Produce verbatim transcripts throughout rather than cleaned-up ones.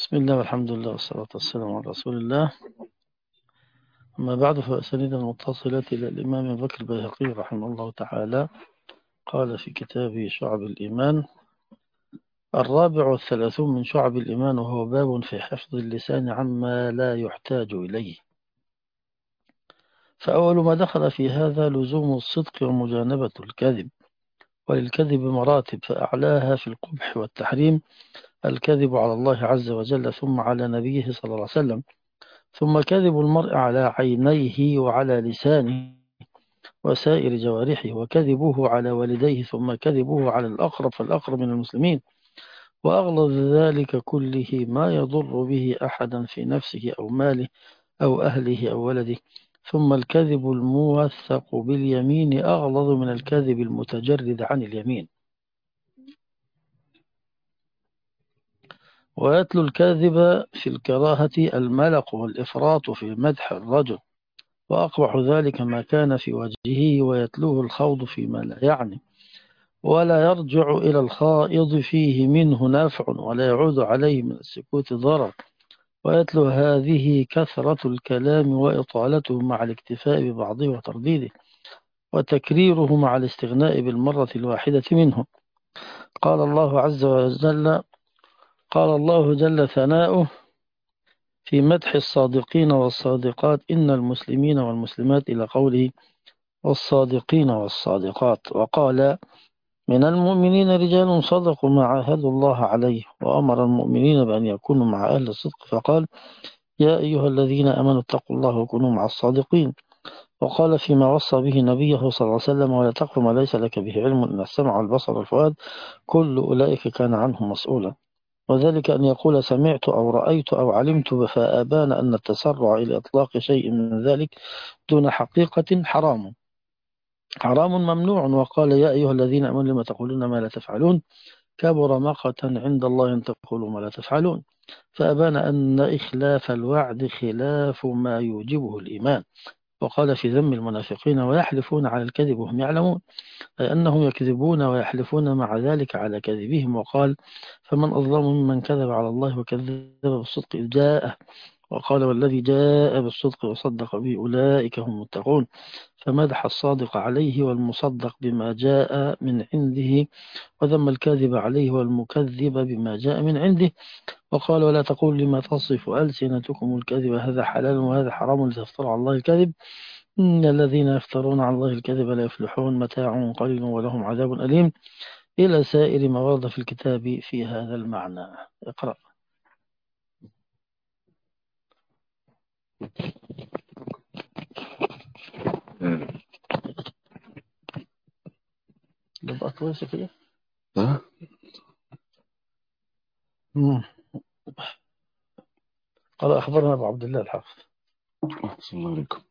بسم الله والحمد لله والصلاة والسلام على رسول الله. أما بعد، فأسانيد المتصلة إلى الإمام أبي بكر البيهقي رحمه الله تعالى قال في كتابه شعب الإيمان: الرابع والثلاثون من شعب الإيمان، وهو باب في حفظ اللسان عما لا يحتاج إليه. فأول ما دخل في هذا لزوم الصدق ومجانبة الكذب، وللكذب مراتب، فأعلاها في القبح والتحريم الكذب على الله عز وجل، ثم على نبيه صلى الله عليه وسلم، ثم كذب المرء على عينيه وعلى لسانه وسائر جوارحه، وكذبه على والديه، ثم كذبه على الأقرب فالأقرب من المسلمين، وأغلظ ذلك كله ما يضر به أحدا في نفسه أو ماله أو أهله أو ولده، ثم الكذب الموثق باليمين أغلظ من الكذب المتجرد عن اليمين. ويتلو الكاذب في الكراهة الملق والإفراط في مدح الرجل، وأقبح ذلك ما كان في وجهه، ويتلوه الخوض فيما لا يعني، ولا يرجع إلى الخائض فيه منه نافع، ولا يعود عليه من السكوت ضرر. ويتلو هذه كثرة الكلام وإطالته مع الاكتفاء ببعضه وترديده، وتكريره مع الاستغناء بالمرة الواحدة منه. قال الله عز وجل قال الله جل ثناؤه في مدح الصادقين والصادقات: إن المسلمين والمسلمات، إلى قوله والصادقين والصادقات. وقال: من المؤمنين رجال صدقوا ما عاهدوا الله عليه، وأمر المؤمنين بأن يكونوا مع أهل الصدق، فقال: يا أيها الذين آمنوا اتقوا الله وكونوا مع الصادقين. وقال فيما وصى به نبيه صلى الله عليه وسلم: ولا تقف ما ليس لك به علم، إن السمع والبصر والفؤاد كل أولئك كان عنه مسؤولا. وذلك أن يقول سمعت أو رأيت أو علمت، فأبان أن التسرع إلى إطلاق شيء من ذلك دون حقيقة حرام حرام ممنوع. وقال: يا أيها الذين آمنوا لما تقولون ما لا تفعلون، كبر مقتا عند الله أن تقولوا ما لا تفعلون. فأبان أن إخلاف الوعد خلاف ما يوجبه الإيمان. وقال في ذم المنافقين: ويحلفون على الكذب وهم يعلمون، أي أنهم يكذبون ويحلفون مع ذلك على كذبهم. وقال: فمن أظلم ممن كذب على الله وكذب بالصدق إذ جاءه. وقال: والذي جاء بالصدق وصدق به أولئك هم المتقون. فمدح الصادق عليه والمصدق بما جاء من عنده، وذم الكاذب عليه والمكذب بما جاء من عنده. وقال: ولا تقول لما تصف ألسنتكم الكذب هذا حلال وهذا حرام لتفتروا على الله الكذب، إن الذين يفترون على الله الكذب لا يفلحون، متاع قليل ولهم عذاب أليم، إلى سائر ما ورد في الكتاب في هذا المعنى. اقرأ. بقى كويسة كده. ها؟ قال: أخبرنا أبو عبد الله الحافظ السلام عليكم.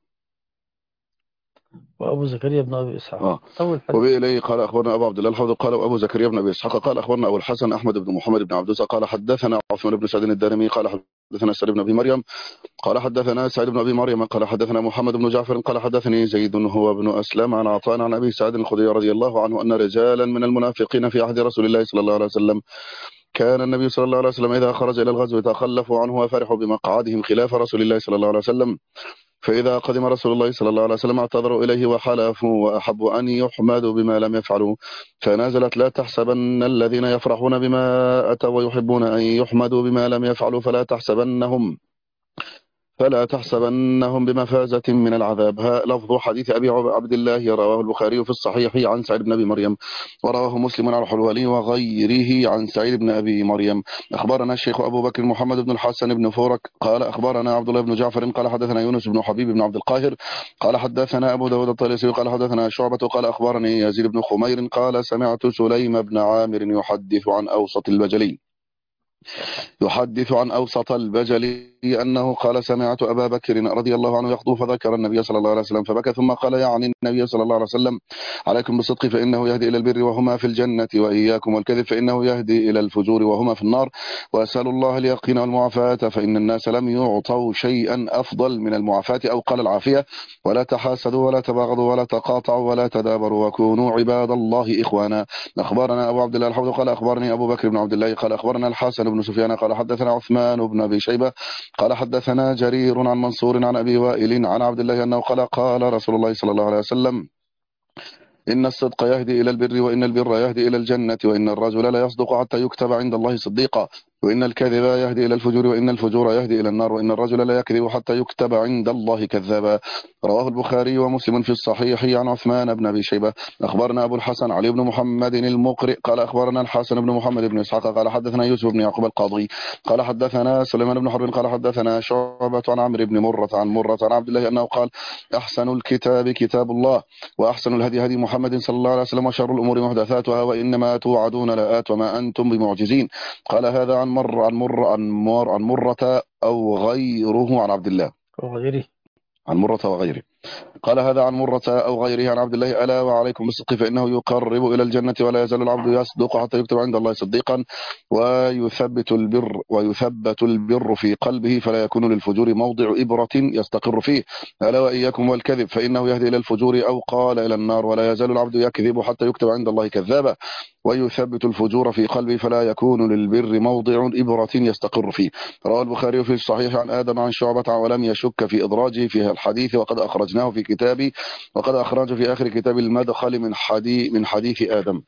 وأبو زكريا بن أبي إسحاق. اه أول حديث. وبه إليه قال أخبرنا أبو عبد الله الحافظ قال أبو زكريا بن أبي إسحاق قال أخبرنا أبو الحسن أحمد بن محمد بن عبد قال حدثنا عثمان بن سعد الدارمي قال حدثنا سعيد بن أبي مريم قال حدثنا سعيد بن أبي مريم قال حدثنا محمد بن جعفر قال حدثني زيد هو بن أسلم عن عطاء عن أبي سعد الخدري رضي الله عنه أن رجالا من المنافقين في عهد رسول الله صلى الله عليه وسلم كان النبي صلى الله عليه وسلم إذا خرج إلى الغزو تخلفوا عنه وفرحوا بمقعدهم خلاف رسول الله صلى الله عليه وسلم، فإذا قدم رسول الله صلى الله عليه وسلم اعتذروا إليه وحلفوا وأحبوا أن يحمدوا بما لم يفعلوا، فنزلت: لا تحسبن الذين يفرحون بما أتوا ويحبون أن يحمدوا بما لم يفعلوا فلا تحسبنهم فلا تحسبنهم بمفازة من العذاب. ها لفظ حديث أبي عبد الله رواه البخاري في الصحيح عن سعيد بن أبي مريم، ورواه مسلم على الحلواني وغيره عن سعيد بن أبي مريم. أخبرنا الشيخ أبو بكر محمد بن الحسن بن فورك قال أخبرنا عبد الله بن جعفر قال حدثنا يونس بن حبيب بن عبد القاهر قال حدثنا أبو داود الطيالسي قال حدثنا شعبة قال أخبرني يزيد بن خمير قال سمعت سليم بن عامر يحدث عن أوسط البجلي يحدث عن أوسط البجلي أنه قال: سمعت أبا بكر رضي الله عنه يخطب فذكر النبي صلى الله عليه وسلم فبكى، ثم قال: يعني النبي صلى الله عليه وسلم: عليكم بالصدق فإنه يهدي إلى البر وهما في الجنة، وإياكم والكذب فإنه يهدي إلى الفجور وهما في النار، وأسأل الله اليقين والمعافاة، فإن الناس لم يعطوا شيئا أفضل من المعافاة أو قال العافية، ولا تحاسدوا ولا تباغضوا ولا تقاطعوا ولا تدابروا وكونوا عباد الله إخوانا. أخبرنا أبو عبد الله الحوض قال أخبرني أبو بكر بن عبد الله قال أخبرنا الحسن سفيان بن سفيان قال حدثنا عثمان بن أبي شيبة قال حدثنا جرير عن منصور عن أبي وائل عن عبد الله أنه قال قال رسول الله صلى الله عليه وسلم إن الصدق يهدي إلى البر وإن البر يهدي إلى الجنة وإن الرجل لا يصدق حتى يكتب عند الله صديقا وإن الكذب يهدي إلى الفجور وإن الفجور يهدي إلى النار وإن الرجل لا يكذب حتى يكتب عند الله كذابا. رواه البخاري ومسلم في الصحيح عن عثمان بن أبي شيبة. أخبرنا أبو الحسن علي بن محمد المقرئ قال أخبرنا الحسن بن محمد بن إسحاق قال حدثنا يوسف بن يعقوب القاضي قال حدثنا سليمان بن حرب قال حدثنا شعبة عن عمرو بن مرة عن مرة عن عبد الله أنه قال أحسن الكتاب كتاب الله وأحسن الهدي هدي محمد صلى الله عليه وسلم وشر الأمور محدثاتها وإنما توعدون لآت وما أنتم بمعجزين. قال هذا عن مر عن مر عن مر عن مرة أو غيره عن عبد الله وغيره عن مرة وغيره. قال هذا عن مرة أو غيره عن عبد الله ألا وعليكم بالصدق فإنه يقرب إلى الجنة ولا يزال العبد يصدق حتى يكتب عند الله صديقا ويثبت البر ويثبت البر في قلبه فلا يكون للفجور موضع إبرة يستقر فيه. ألا وإياكم والكذب فإنه يهدي إلى الفجور أو قال إلى النار ولا يزال العبد يكذب حتى يكتب عند الله كذابا ويثبت الفجور في قلبه فلا يكون للبر موضع إبرة يستقر فيه. رواه البخاري في الصحيح عن آدم عن شعبة ولم يشك في إدراجه في الحديث وقد أخرجناه في كتابي وقد أخرج في آخر كتاب المدخل من حديث من حديث آدم.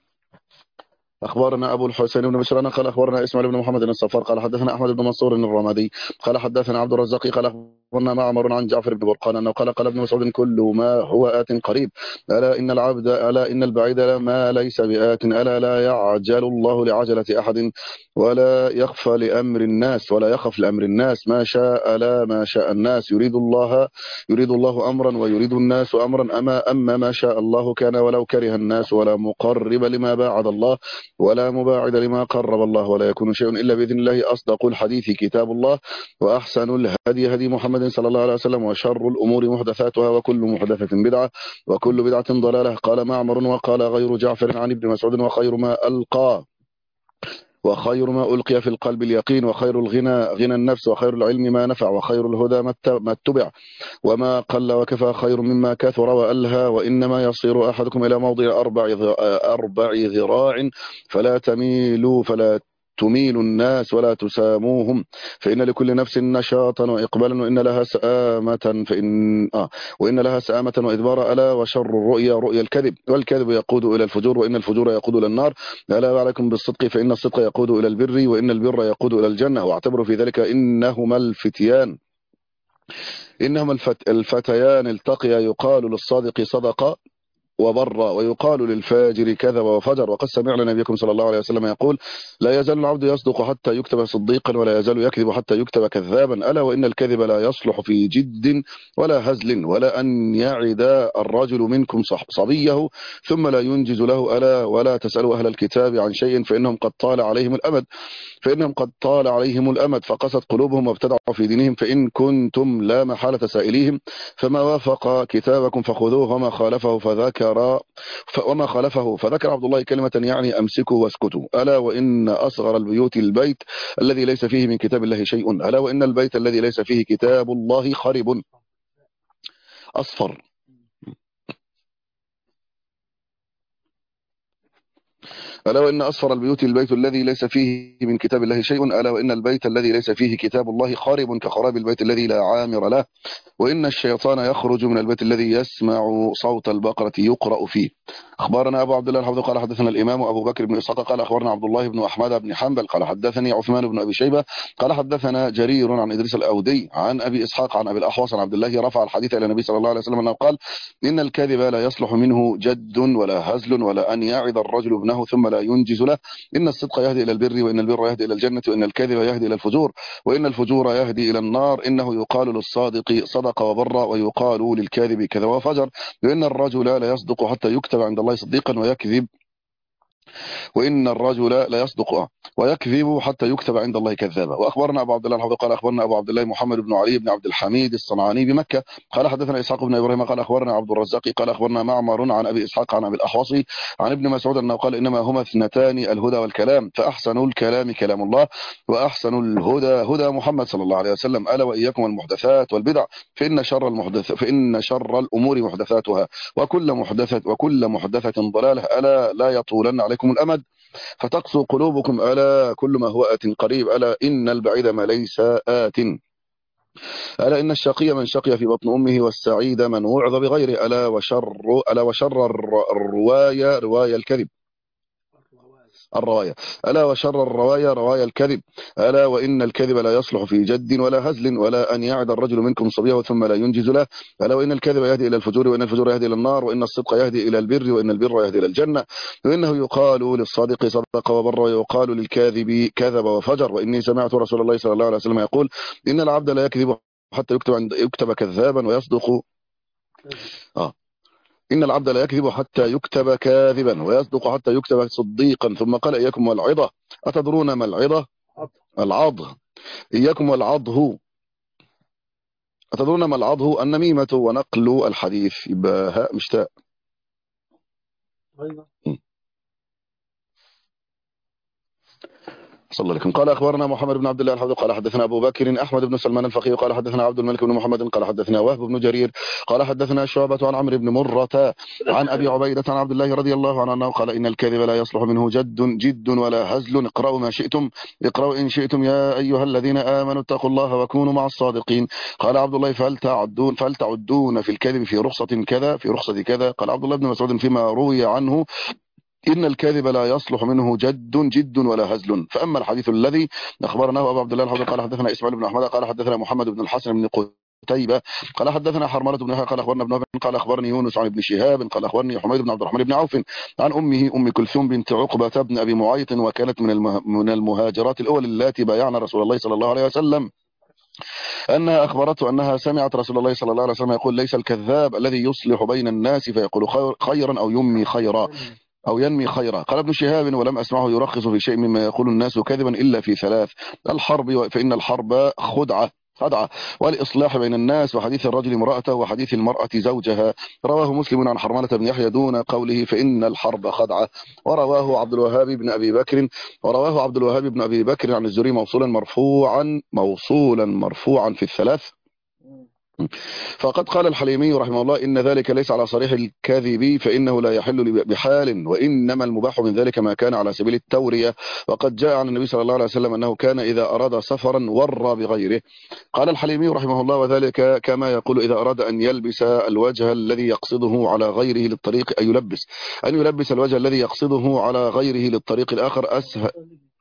أخبرنا أبو الحسين بن بشران قال أخبرنا إسماعيل بن محمد الصفار قال حدثنا أحمد بن منصور الرمادي قال حدثنا عبد الرزاق قال أخبرنا معمر عن جعفر بن برقان أنه قال قال ابن مسعود كل ما هو آت قريب ألا إن العبد ألا إن البعيد ما ليس بآت ألا لا يعجل الله لعجلة أحد ولا يخفى لأمر الناس ولا يخف لأمر الناس ما شاء لا ما شاء الناس يريد الله يريد الله أمرا ويريد الناس أمرا أما أما ما شاء الله كان ولو كره الناس ولا مقرب لما باعد الله ولا مباعد لما قرب الله ولا يكون شيء إلا بإذن الله. أصدق الحديث كتاب الله وأحسن الهدي هدي محمد صلى الله عليه وسلم وشر الأمور محدثاتها وكل محدثة بدعة وكل بدعة ضلالة. قال معمر وقال غير جعفر عن ابن مسعود وخير ما ألقى وخير ما ألقي في القلب اليقين وخير الغنى غنى النفس وخير العلم ما نفع وخير الهدى ما اتبع وما قل وكفى خير مما كثر وألهى وإنما يصير أحدكم إلى موضع أربع أربع ذراع فلا تميلوا فلا تميل الناس ولا تساموهم فإن لكل نفس نشاطا وإقبالا وإن لها سآمة فإن آه وإن لها سآمة وإدبارا ألا وشر الرؤيا رؤيا الكذب والكذب يقود إلى الفجور وإن الفجور يقود إلى النار. ألا وعليكم بالصدق فإن الصدق يقود إلى البر وإن البر يقود إلى الجنة واعتبروا في ذلك إنهما الفتيان إنهما الفت الفتيان التقيا يقال للصادق صدق وبر ويقال للفاجر كذب وفجر. وقد سمعنا نبيكم صلى الله عليه وسلم يقول لا يزال العبد يصدق حتى يكتب صديقا ولا يزال يكذب حتى يكتب كذابا. ألا وإن الكذب لا يصلح في جد ولا هزل ولا أن يعد الرجل منكم صبيه ثم لا ينجز له. ألا ولا تسألوا أهل الكتاب عن شيء فإنهم قد طال عليهم الأمد فإنهم قد طال عليهم الأمد فقست قلوبهم وابتدعوا في دينهم فإن كنتم لا محالة سائليهم فما وافق كتابكم فخذوه وما خالفه فذكر وما خالفه فذكر عبد الله كلمة يعني أمسكوا واسكتوا. ألا وإن أصغر البيوت البيت الذي ليس فيه من كتاب الله شيء. ألا وإن البيت الذي ليس فيه كتاب الله خرب أصفر. ألا وإن أصفر البيوت البيت الذي ليس فيه من كتاب الله شيء. ألا وإن البيت الذي ليس فيه كتاب الله خارب كخراب البيت الذي لا عامر له. وإن الشيطان يخرج من البيت الذي يسمع صوت البقرة يقرأ فيه. أخبرنا أبو عبد الله الحافظ قال حدثنا الإمام أبو بكر بن إسحاق قال أخبرنا عبد الله بن أحمد بن حنبل قال حدثني عثمان بن أبي شيبة قال حدثنا جرير عن إدريس الأودي عن أبي إسحاق عن أبي الأحوص عن عبد الله رفع الحديث إلى النبي صلى الله عليه وسلم أنه قال إن الكذب لا يصلح منه جد ولا هزل ولا أن يعظ الرجل ابنه ثم لا ينجز له. إن الصدق يهدي إلى البر وإن البر يهدي إلى الجنة وإن الكذب يهدي إلى الفجور وإن الفجور يهدي إلى النار. إنه يقال للصادق صدق وبر ويقال للكاذب كذب وفجر وإن الرجل لا يصدق حتى يكتب عند الله صديقا ويكذب وإن الرجل لا يصدق ويكذب حتى يكتب عند الله كذابا. وأخبرنا أبو عبد الله الحافظ قال أخبرنا أبو عبد الله محمد بن علي بن عبد الحميد الصنعاني بمكة قال حدثنا إسحاق بن إبراهيم قال أخبرنا عبد الرزاق قال أخبرنا معمر عن أبي إسحاق عن أبي الأحوصي عن ابن مسعود أنه قال إنما هما اثنتان الهدى والكلام فأحسن الكلام كلام الله وأحسن الهدى هدى محمد صلى الله عليه وسلم. ألا وإياكم المحدثات والبدع فإن شر المحدث فإن شر الأمور محدثاتها وكل محدثة وكل محدثة ضلالة. ألا لا يطولن عليكم الأمد فتقسو قلوبكم ألا كل ما هو آت قريب ألا إن البعيد ما ليس آت ألا إن الشقي من شقي في بطن أمه والسعيد من وعظ بغيره ألا وشر ألا وشر الر- الرواية رواية الكذب الرواية ألا وشر الرواية رواية الكذب ألا وإن الكذب لا يصلح في جد ولا هزل ولا أن يعد الرجل منكم صبيه ثم لا ينجز له ألا وإن الكذب يهدي إلى الفجور وإن الفجور يهدي إلى النار وإن الصدق يهدي إلى البر وإن البر يهدي إلى الجنة وإنه يقال للصادق صدق وبر ويقال للكاذب كذب وفجر وإني سمعت رسول الله صلى الله عليه وسلم يقول إن العبد لا يكذب حتى يكتب عند يكتب كذابا ويصدق آه إن العبد لا يكذب حتى يكتب كاذبا ويصدق حتى يكتب صديقا ثم قال إياكم والعظة أتدرون ما العظة العض إياكم والعضه أتدرون ما العضه النميمة ونقل الحديث يبقى هاء مش تاء صلى الله عليه وسلم. قال أخبرنا محمد بن عبد الله الحافظ قال حدثنا أبو بكر أحمد بن سلمان الفقيه قال حدثنا عبد الملك بن محمد قال حدثنا وهب بن جرير قال حدثنا شعبة عن عمرو بن مرة عن أبي عبيدة عن عبد الله رضي الله عنه أنه قال إن الكذب لا يصلح منه جد جد ولا هزل اقرأوا ما شئتم اقرأوا إن شئتم يا أيها الذين آمنوا اتقوا الله وكونوا مع الصادقين. قال عبد الله فهل تعدون فهل تعدون في الكذب في رخصة كذا في رخصة كذا. قال عبد الله بن مسعود فيما روي عنه إن الكاذب لا يصلح منه جد جد ولا هزل. فأما الحديث الذي أخبرناه أبو عبد الله الحافظ قال حدثنا إسماعيل بن أحمد قال حدثنا محمد بن الحسن بن قتيبة قال حدثنا حرملة بن يحيى قال أخبرنا ابن وهب قال أخبرني يونس عن ابن شهاب قال أخبرني حميد بن عبد الرحمن بن عوف عن أمه أم كلثوم بنت عقبة بن أبي معيط وكانت من المه... من المهاجرات الأول اللاتي بايعن رسول الله صلى الله عليه وسلم أنها أخبرته أنها سمعت رسول الله صلى الله عليه وسلم يقول ليس الكذاب الذي يصلح بين الناس فيقول خيرا أو يمي خيرا أو ينمي خيرا. قال ابن شهاب ولم أسمعه يرخص في شيء مما يقول الناس كذبا إلا في ثلاث الحرب فإن الحرب خدعة خدعة والإصلاح بين الناس وحديث الرجل امرأته وحديث المرأة زوجها. رواه مسلم عن حرملة بن يحيى دون قوله فإن الحرب خدعة. ورواه عبد الوهاب بن أبي بكر ورواه عبد الوهاب بن أبي بكر عن الزهري موصولا مرفوعا موصولا مرفوعا في الثلاث. فقد قال الحليمي رحمه الله إن ذلك ليس على صريح الكذب فإنه لا يحل بحال وإنما المباح من ذلك ما كان على سبيل التورية. وقد جاء عن النبي صلى الله عليه وسلم أنه كان إذا أراد سفرا ورى بغيره. قال الحليمي رحمه الله وذلك كما يقول إذا أراد أن يلبس الوجه الذي يقصده على غيره للطريق أن يلبس أن يلبس الوجه الذي يقصده على غيره للطريق الآخر أسهل.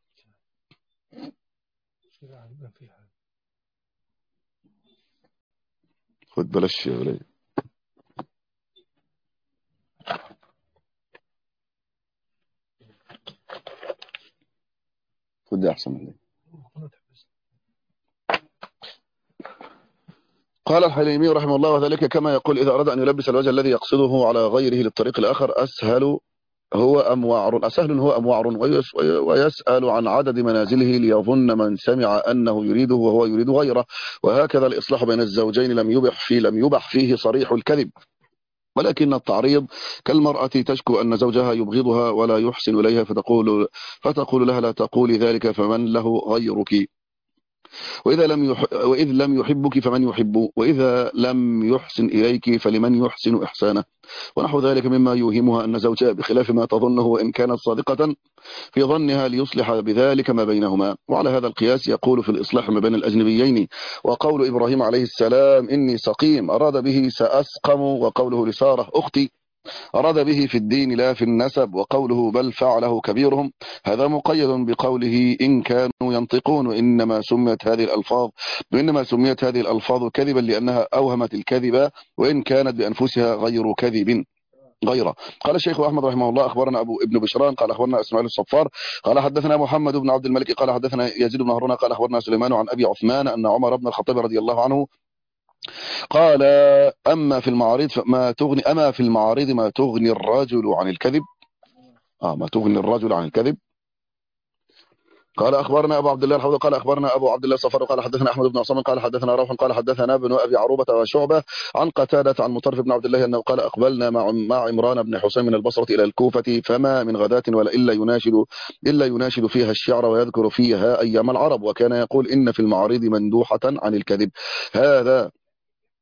خد بلاش يا ولي خد أحسن من ذلك. قال الحليمي رحمه الله وذلك كما يقول إذا أراد أن يلبس الوجه الذي يقصده على غيره للطريق الآخر أسهل هو أموعر أسهل هو أموعر ويسأل عن عدد منازله ليظن من سمع أنه يريده وهو يريد غيره. وهكذا الإصلاح بين الزوجين لم يبح فيه لم يبح فيه صريح الكذب ولكن التعريض كالمرأة تشكو أن زوجها يبغضها ولا يحسن إليها فتقول فتقول لها لا تقولي ذلك فمن له غيرك وإذا لم يح... وإذ لم يحبك فمن يحب وإذا لم يحسن إليك فلمن يحسن إحسانه ونحو ذلك مما يوهمها أن زوجها بخلاف ما تظنه وإن كانت صادقة في ظنها ليصلح بذلك ما بينهما. وعلى هذا القياس يقول في الإصلاح ما بين الأجنبيين وقول إبراهيم عليه السلام إني سقيم أراد به سأسقم وقوله لسارة أختي أراد به في الدين لا في النسب وقوله بل فعله كبيرهم هذا مقيد بقوله إن كانوا ينطقون وإنما سميت هذه الألفاظ وإنما سميت هذه الألفاظ كذبا لأنها أوهمت الكذبة وإن كانت بأنفسها غير كذب غيره. قال الشيخ أحمد رحمه الله أخبرنا أبو ابن بشران قال أخبرنا إسماعيل الصفار قال حدثنا محمد بن عبد الملك قال حدثنا يزيد بن هارون قال أخبرنا سليمان عن أبي عثمان أن عمر بن الخطاب رضي الله عنه قال أما في المعارض ما تغني أما في المعارض ما تغني الرجل عن الكذب آه ما تغني الرجل عن الكذب. قال أخبرنا أبو عبد الله الحوض قال أخبرنا أبو عبد الله الصفر قال حدثنا أحمد بن عصام قال حدثنا روح قال حدثنا ابن أبي عروبة وشعبة عن قتادة عن مطرف بن عبد الله أنه قال أقبلنا مع مع عمران بن حسين من البصرة إلى الكوفة فما من غداة ولا إلا يناشد إلا يناشد فيها الشعر ويذكر فيها أيام العرب وكان يقول إن في المعارض مندوحة عن الكذب. هذا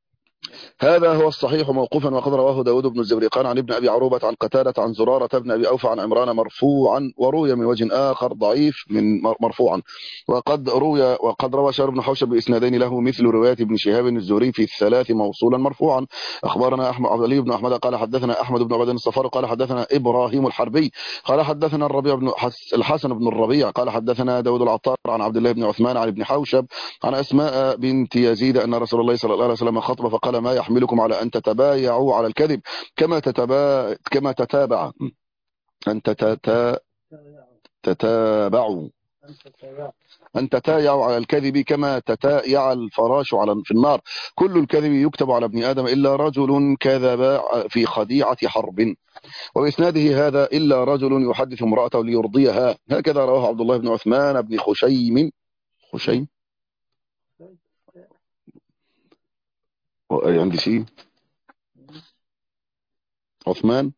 هذا هو الصحيح موقوفا، وقد رواه داود بن الزبرقان عن ابن أبي عروبة عن قتادة عن زرارة بن أبي أوفى عن عمران مرفوعا، وروي من وجه آخر ضعيف من مرفوعا، وقد روي وقد روى شهر بن حوشب بإسنادين له مثل رواية ابن شهاب الزهري في الثلاث موصولا مرفوعا. أخبرنا أحمد عبد العلي بن أحمد قال حدثنا أحمد بن عبد الصفار قال حدثنا إبراهيم الحربي قال حدثنا الربيع بن الحسن بن الربيع قال حدثنا داود العطار عن عبد الله بن عثمان عن ابن حوشب عن أسماء بنت يزيد أن رسول الله صلى الله عليه وسلم خطب فقال: ما يحملكم على أن تتبايعوا على الكذب كما تتبا كما تتابع أن تتتا... تتابعوا أن تتايعوا على الكذب كما تتايع الفراش على في النار. كل الكذب يكتب على ابن آدم إلا رجل كذب في خديعة حرب. وبإسناده هذا إلا رجل يحدث امرأته ليرضيها. هكذا رواه عبد الله بن عثمان بن خشيم خشيم عندي شيء عثمان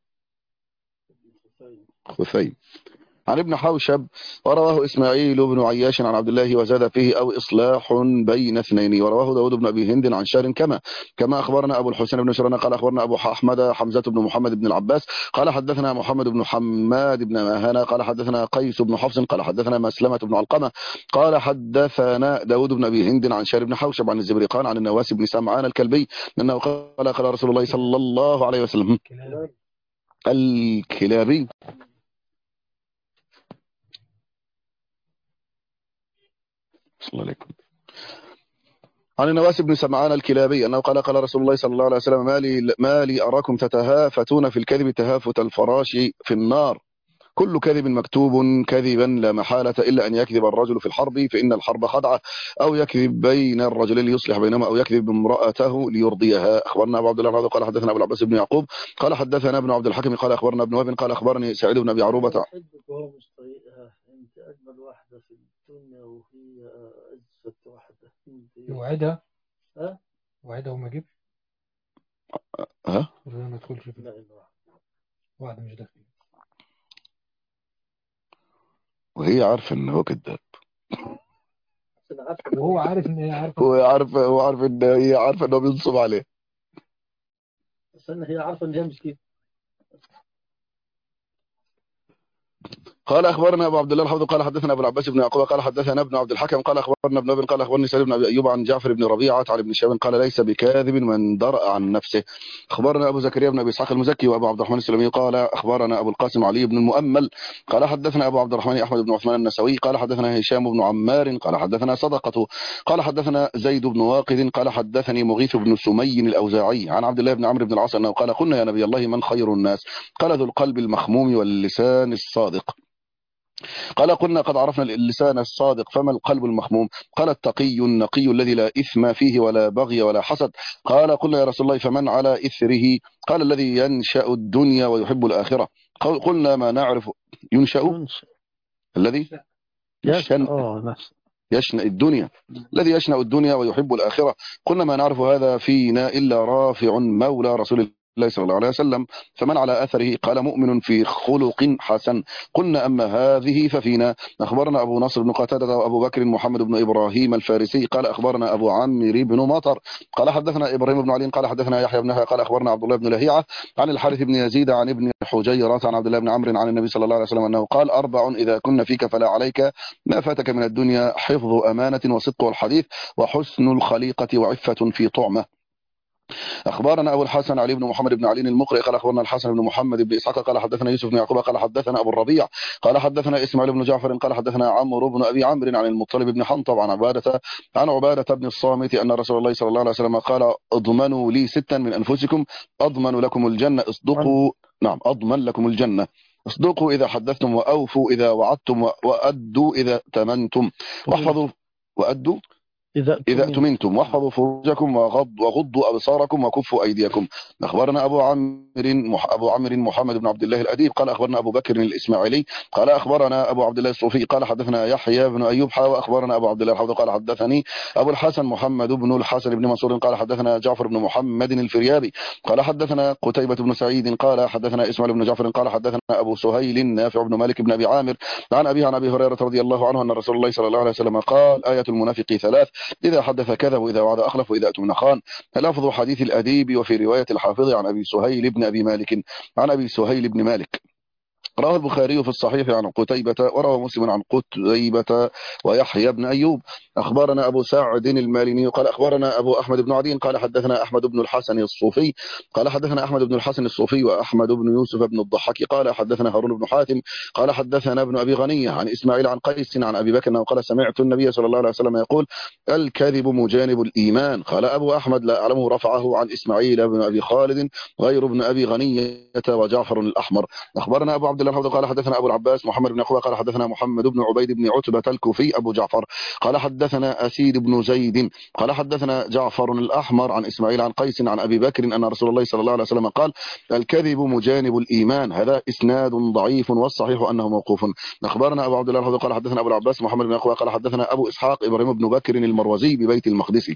خثيم عن ابن حوشب، ورواه إسماعيل بن عياش عن عبد الله وزاد فيه: أو إصلاح بين اثنين. ورواه داود بن أبي هند عن شار كما كما أخبرنا أبو الحسين بن شرنا قال أخبرنا أبو أحمد حمزة بن محمد بن العباس قال حدثنا محمد بن حماد بن ماهنة قال حدثنا قيس بن حفص قال حدثنا مسلمة بن علقمة قال حدثنا داود بن أبي هند عن شار بن حوشب عن الزبرقان عن النواس بن سمعان الكلبي أنه قال قال رسول الله صلى الله عليه وسلم: الكلابي صلى الله عليكم عن النواس بن سمعان الكلابي أنه قال قال رسول الله صلى الله عليه وسلم: ما لي, ما لي أراكم تتهافتون في الكذب تهافت الفراش في النار. كل كذب مكتوب كذبا لا محالة إلا أن يكذب الرجل في الحرب فإن الحرب خدعة، أو يكذب بين الرجلين ليصلح بينهما، أو يكذب امرأته ليرضيها. أخبرنا أبو عبد الله قال حدثنا أبو العباس بن يعقوب قال حدثنا ابن عبد الحكم قال أخبرنا ابن وهب قال أخبرني سعيد بن أبي عروبة. أحبك وهو مش طايقها، أنت أجمل واحدة في الدنيا وهي أجسد واحدة. وعدها ها؟ وعدها وما جيب ها؟ ما تدخلش فيه. لا إلا واحدة مش داخل، وهي عارفة إن هو كذاب، وهو عارف إن هي عارفة، هو عارف هو عارف إن هي عارفة إنه بينصب عليه، بس إن هي عارفة إن هي مش كده. قال أخبرنا أبو عبد الله الحافظ قال حدثنا أبو العباس بن يعقوب قال حدثنا ابن عبد الحكم قال أخبرنا ابن ابن قال أخبرني سعيد بن أبي أيوب عن جعفر بن ربيعة عن ابن شهاب قال: ليس بكاذب من درأ عن نفسه. أخبرنا أبو زكريا بن أبي إسحاق المزكي وأبو عبد الرحمن السلمي قال أخبرنا أبو القاسم علي بن المؤمل قال حدثنا أبو عبد الرحمن أحمد بن عثمان النسوي قال حدثنا هشام بن عمار قال حدثنا صدقة قال حدثنا زيد بن واقد قال حدثني مغيث بن سمي الأوزاعي عن عبد الله بن عمرو بن العاص أنه قال: قلنا يا نبي الله من خير الناس؟ قال: ذو القلب المخموم واللسان الصادق. قال: قلنا قد عرفنا اللسان الصادق، فما القلب المخموم؟ قال: التقي النقي الذي لا إثم فيه ولا بغي ولا حسد. قال: قلنا يا رسول الله فمن على إثره؟ قال: الذي ينشأ الدنيا ويحب الآخرة. قلنا ما نعرف ينشأ الذي يشنأ يشنأ الدنيا الذي يشنأ الدنيا ويحب الآخرة. قلنا ما نعرف هذا فينا إلا رافع مولى رسول الله الله صلى الله عليه وسلم. فمن على أثره؟ قال: مؤمن في خلق حسن. قلنا: أما هذه ففينا. أخبرنا أبو نصر بن قتادة وأبو بكر محمد بن إبراهيم الفارسي قال أخبرنا أبو عمرو بن مطر قال حدثنا إبراهيم بن علي قال حدثنا يحيى بن قال أخبرنا عبد الله بن لهيعة عن الحارث بن يزيد عن ابن حجيرة عن عبد الله بن عمرو عن النبي صلى الله عليه وسلم أنه قال: أربع إذا كن فيك فلا عليك ما فاتك من الدنيا: حفظ أمانة وصدق الحديث وحسن الخليقة وعفة في طعمة. أخبرنا أبو الحسن علي بن محمد بن علي المقرئ قال أخبرنا الحسن بن محمد بن إسحاق قال حدثنا يوسف بن يعقوب قال حدثنا أبو الربيع قال حدثنا إسماعيل بن جعفر قال حدثنا عمرو بن أبي عمرو عن المطلب بن حنطب عن عبادة عن عبادة بن الصامت أن رسول الله صلى الله عليه وسلم قال: اضمنوا لي ستا من أنفسكم أضمن لكم الجنة اصدقوا نعم أضمن لكم الجنة اصدقوا إذا حدثتم، وأوفوا إذا وعدتم، وأدوا إذا تمنتم، واحفظوا وأدوا إذا, إذا أتمنتم، واحفظوا فروجكم وغض وغضوا أبصاركم وكفوا أيديكم. أخبرنا أبو عمرو أبو عمرو محمد بن عبد الله الأديب قال أخبرنا أبو بكر الإسماعيلي قال أخبرنا أبو عبد الله الصوفي قال حدثنا يحيى بن أيوب حا وأخبرنا أبو عبد الله الحوض قال حدثني أبو الحسن محمد بن الحسن بن منصور قال حدثنا جعفر بن محمد الفريابي قال حدثنا قتيبة بن سعيد قال حدثنا إسماعيل بن جعفر قال حدثنا أبو سهيل نافع بن مالك بن أبي عامر عن أبي عن أبي هريرة رضي الله عنه أن رسول الله صلى الله عليه وسلم قال: آية المنافق ثلاث: إذا حدث كذب وإذا وعد أخلف وإذا أتمنى خان. لفظ حديث الأديب وفي رواية الحافظ عن أبي سهيل بن أبي مالك عن أبي سهيل بن مالك. رواه البخاري في الصحيح عن قتيبة، وروى مسلم عن قتيبة ويحيى بن أيوب. أخبرنا أبو سعد الماليني قال أخبرنا أبو أحمد بن عدي قال حدثنا أحمد بن الحسن الصوفي قال حدثنا أحمد بن الحسن الصوفي وأحمد بن يوسف بن الضحاك قال حدثنا هارون بن حاتم قال حدثنا ابن أبي غنية عن إسماعيل عن قيس عن أبي بكر أنه قال سمعت النبي صلى الله عليه وسلم يقول الكذب مجانب الإيمان. قال أبو أحمد لا أعلمه رفعه عن إسماعيل بن أبي خالد غير ابن أبي غنية وجعفر الأحمر. أخبرنا أبو عبد الله قال حدثنا أبو العباس محمد بن يعقوب قال حدثنا محمد بن عبيد بن عتبة الكوفي أبو جعفر قال حدثنا أسيد بن زيد قال حدثنا جعفر الأحمر عن إسماعيل عن قيس عن أبي بكر أن رسول الله صلى الله عليه وسلم قال الكذب مجانب الإيمان. هذا إسناد ضعيف والصحيح أنه موقوف. أخبرنا أبو عبد الله قال حدثنا أبو العباس محمد بن يعقوب قال حدثنا أبو إسحاق إبراهيم بن بكر المروزي ببيت المقدس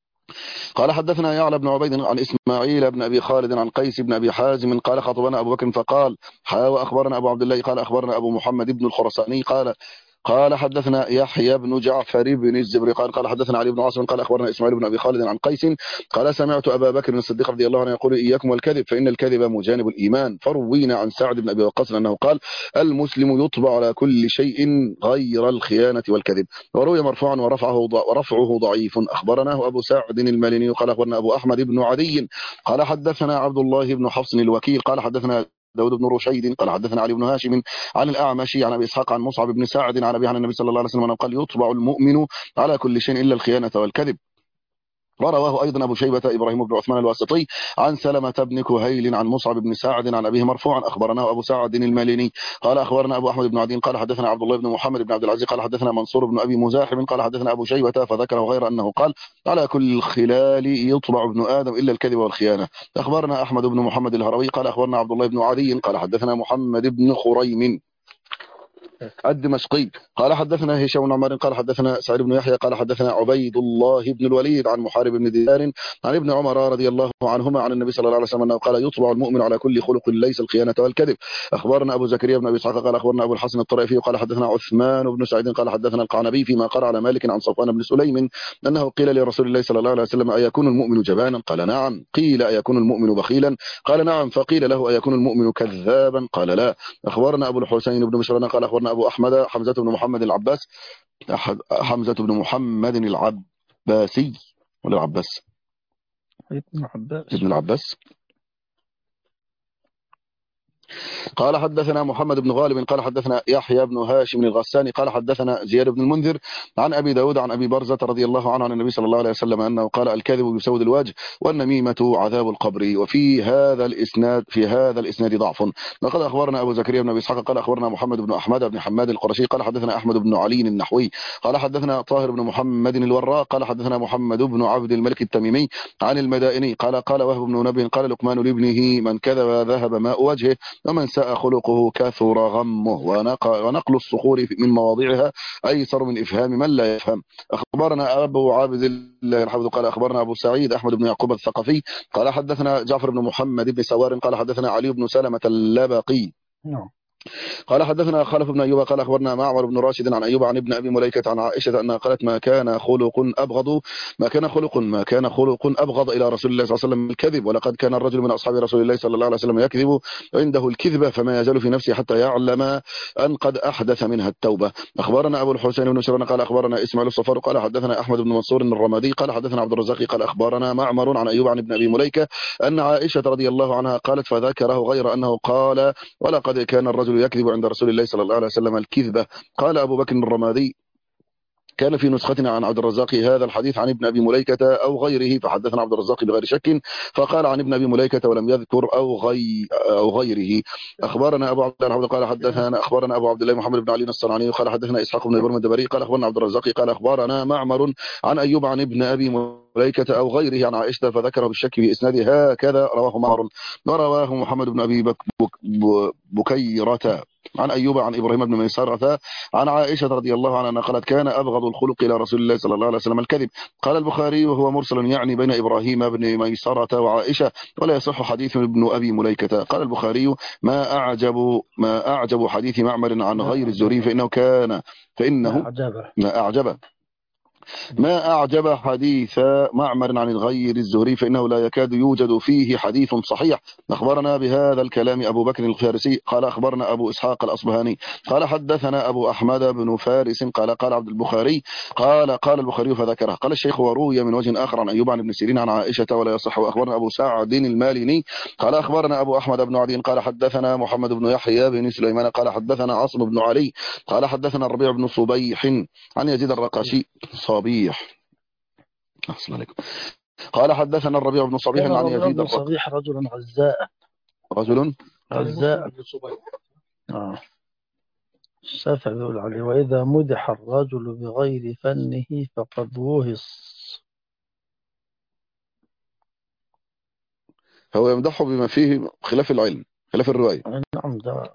قال حدثنا يعلى بن عبيد عن إسماعيل بن أبي خالد عن قيس بن أبي حازم قال خطبنا أبو بكر فقال حا وأخبرنا أبو عبد الله قال أخبرنا أبو محمد بن الخرساني قال قال حدثنا يحيى بن جعفر بن الزبري قال قال حدثنا علي بن عاصم قال أخبرنا إسماعيل بن أبي خالد عن قيس قال سمعت أبا بكر الصديق رضي الله عنه يقول إياكم والكذب فإن الكذب مجانب الإيمان. فروينا عن سعد بن أبي وقاص أنه قال المسلم يطبع على كل شيء غير الخيانة والكذب. وروي مرفوعا ورفعه ورفعه ضعيف. أخبرناه أبو سعد الماليني قال أخبرنا أبو أحمد بن عدي قال حدثنا عبد الله بن حفص الوكيل قال حدثنا داود بن رشيد قال حدثنا علي بن هاشم عن الأعمش عن أبي إسحاق عن مصعب بن سعد عن أبي عن النبي صلى الله عليه وسلم قال يطبع المؤمن على كل شيء إلا الخيانة والكذب. ورواه أيضا أبو شيبة إبراهيم بن عثمان الواسطي عن سلمة بن كهيل عن مصعب بن سعد عن أبيه مرفوعا. أخبرنا أبو سعد الماليني قال أخبرنا أبو أحمد بن عدي قال حدثنا عبد الله بن محمد بن عبد العزيز قال حدثنا منصور بن أبي مزاحم قال حدثنا أبو شيبة فذكره غير أنه قال على كل الخلال يطبع ابن آدم إلا الكذب والخيانة. أخبرنا أحمد بن محمد الهروي قال أخبرنا عبد الله بن عدي قال حدثنا محمد بن خريم الدمشقي قال حدثنا هشام بن عمار قال حدثنا سعيد بن يحيى قال حدثنا عبيد الله بن الوليد عن محارب بن دينار عن ابن عمر رضي الله عنهما عن النبي صلى الله عليه وسلم انه قال يطبع المؤمن على كل خلق ليس الخيانة والكذب. اخبرنا ابو زكريا بن ابي اسحاق قال اخبرنا ابو الحسن الطريفي قال حدثنا عثمان بن سعيد قال حدثنا القعنبي فيما قرأ على مالك عن صفوان بن سليم انه قيل لرسول الله صلى الله عليه وسلم ايكون المؤمن جبانا قال نعم. قيل ايكون المؤمن بخيلا قال نعم. فقيل له ايكون المؤمن كذابا قال لا. اخبرنا ابو الحسين بن مشران قال اخبرنا ابو احمد حمزة بن محمد العباس حمزة بن محمد العباسي ولا العباس ابن عباس ابن العباس قال حدثنا محمد بن غالب قال حدثنا يحيى بن هاشم الغساني قال حدثنا زياد بن المنذر عن أبي داود عن أبي برزة رضي الله عنه عن النبي صلى الله عليه وسلم أنه قال الكذب يسود الوجه والنميمة عذاب القبر. وفي هذا الإسناد في هذا الإسناد ضعف. لقد أخبرنا أبو زكريا بن أبي إسحاق قال أخبرنا محمد بن أحمد بن حماد القرشي قال حدثنا أحمد بن علي النحوي قال حدثنا طاهر بن محمد الوراق قال حدثنا محمد بن عبد الملك التميمي عن المدائني قال قال وهب بن نبي قال لقمان لابنه من كذب ذهب ماء وجهه ومن ساء خلقه كثر غمه ونقل الصخور من مواضعها أيسر من إفهام من لا يفهم. أخبرنا أبو عابد الله الحفظ قال أخبرنا أبو سعيد أحمد بن يعقوب الثقفي قال حدثنا جعفر بن محمد بن سوار قال حدثنا علي بن سلمة اللبقي نعم قال حدثنا خلف بن أيوب قال أخبرنا معمر بن راشد عن أيوب عن ابن أبي مليكة عن عائشة أنها قالت ما كان خلق أبغض ما كان خلق ما كان خلق أبغض إلى رسول الله صلى الله عليه وسلم الكذب ولقد كان الرجل من أصحاب رسول الله صلى الله عليه وسلم يكذب عنده الكذبة فما يزال في نفسه حتى يعلم أن قد أحدث منها التوبة. أخبرنا أبو الحسين بن شران قال أخبرنا إسماعيل الصفار قال حدثنا أحمد بن منصور الرمادي قال حدثنا عبد الرزاق قال أخبرنا معمر عن أيوب عن ابن أبي مليكة أن عائشة رضي الله عنها قالت فذكره غير أنه قال ولقد كان الرجل يكذب عند رسول الله صلى الله عليه وسلم الكذبة. قال أبو بكر الرمادي كان في نسختنا عن عبد الرزاق هذا الحديث عن ابن أبي مليكة أو غيره فحدثنا عبد الرزاق بغير شك فقال عن ابن أبي مليكة ولم يذكر أو, غي أو غيره. أخبرنا أبو عبد الله قال حدثنا أخبرنا أبو عبد الله محمد بن علي الصنعاني قال حدثنا إسحاق بن إبراهيم الدبري قال أخبرنا عبد الرزاق قال أخبرنا معمر عن أيوب عن ابن أبي مليكة أو غيره عن عائشة فذكره بالشك في إسناده هكذا رواه معمر. ورواه محمد بن أبي بك بك بكيرة عن أيوب عن إبراهيم بن ميسرة عن عائشة رضي الله عنها قالت كان أبغض الخلق إلى رسول الله صلى الله عليه وسلم الكذب. قال البخاري وهو مرسل يعني بين إبراهيم بن ميسرة وعائشة ولا يصح حديث ابن أبي مليكة. قال البخاري ما أعجب ما أعجب حديث معمر عن غير الزهري فإنه كان فإنه أعجبه ما أعجبه ما أعجب حديث معمر عن الغير الزهري فإنه لا يكاد يوجد فيه حديث صحيح. أخبرنا بهذا الكلام أبو بكر الفارسي قال أخبرنا أبو إسحاق الأصبهاني قال حدثنا أبو أحمد بن فارس قال قال عبد البخاري قال قال البخاري فذكره. قال الشيخ وروي من وجه آخر عن أيوب عن ابن سيرين عن عائشة ولا يصح. وأخبرنا أبو سعد الماليني قال أخبرنا أبو أحمد بن عدي قال حدثنا محمد بن يحيى بن سليمان قال حدثنا عاصم بن علي قال حدثنا الربيع بن صبيح عن يزيد الرقاشي صبيح أحسن عليكم قال حدثنا الربيع بن صبيح كان عن الربيع يزيد بن الرقاشي صبيح رجلا عزاء. رجل عزاء. آه. الشافعي بيقول عليه: وإذا مدح الرجل بغير فنه فقد وهص. هو يمدحه بما فيه خلاف العلم خلاف الرواية. نعم، ده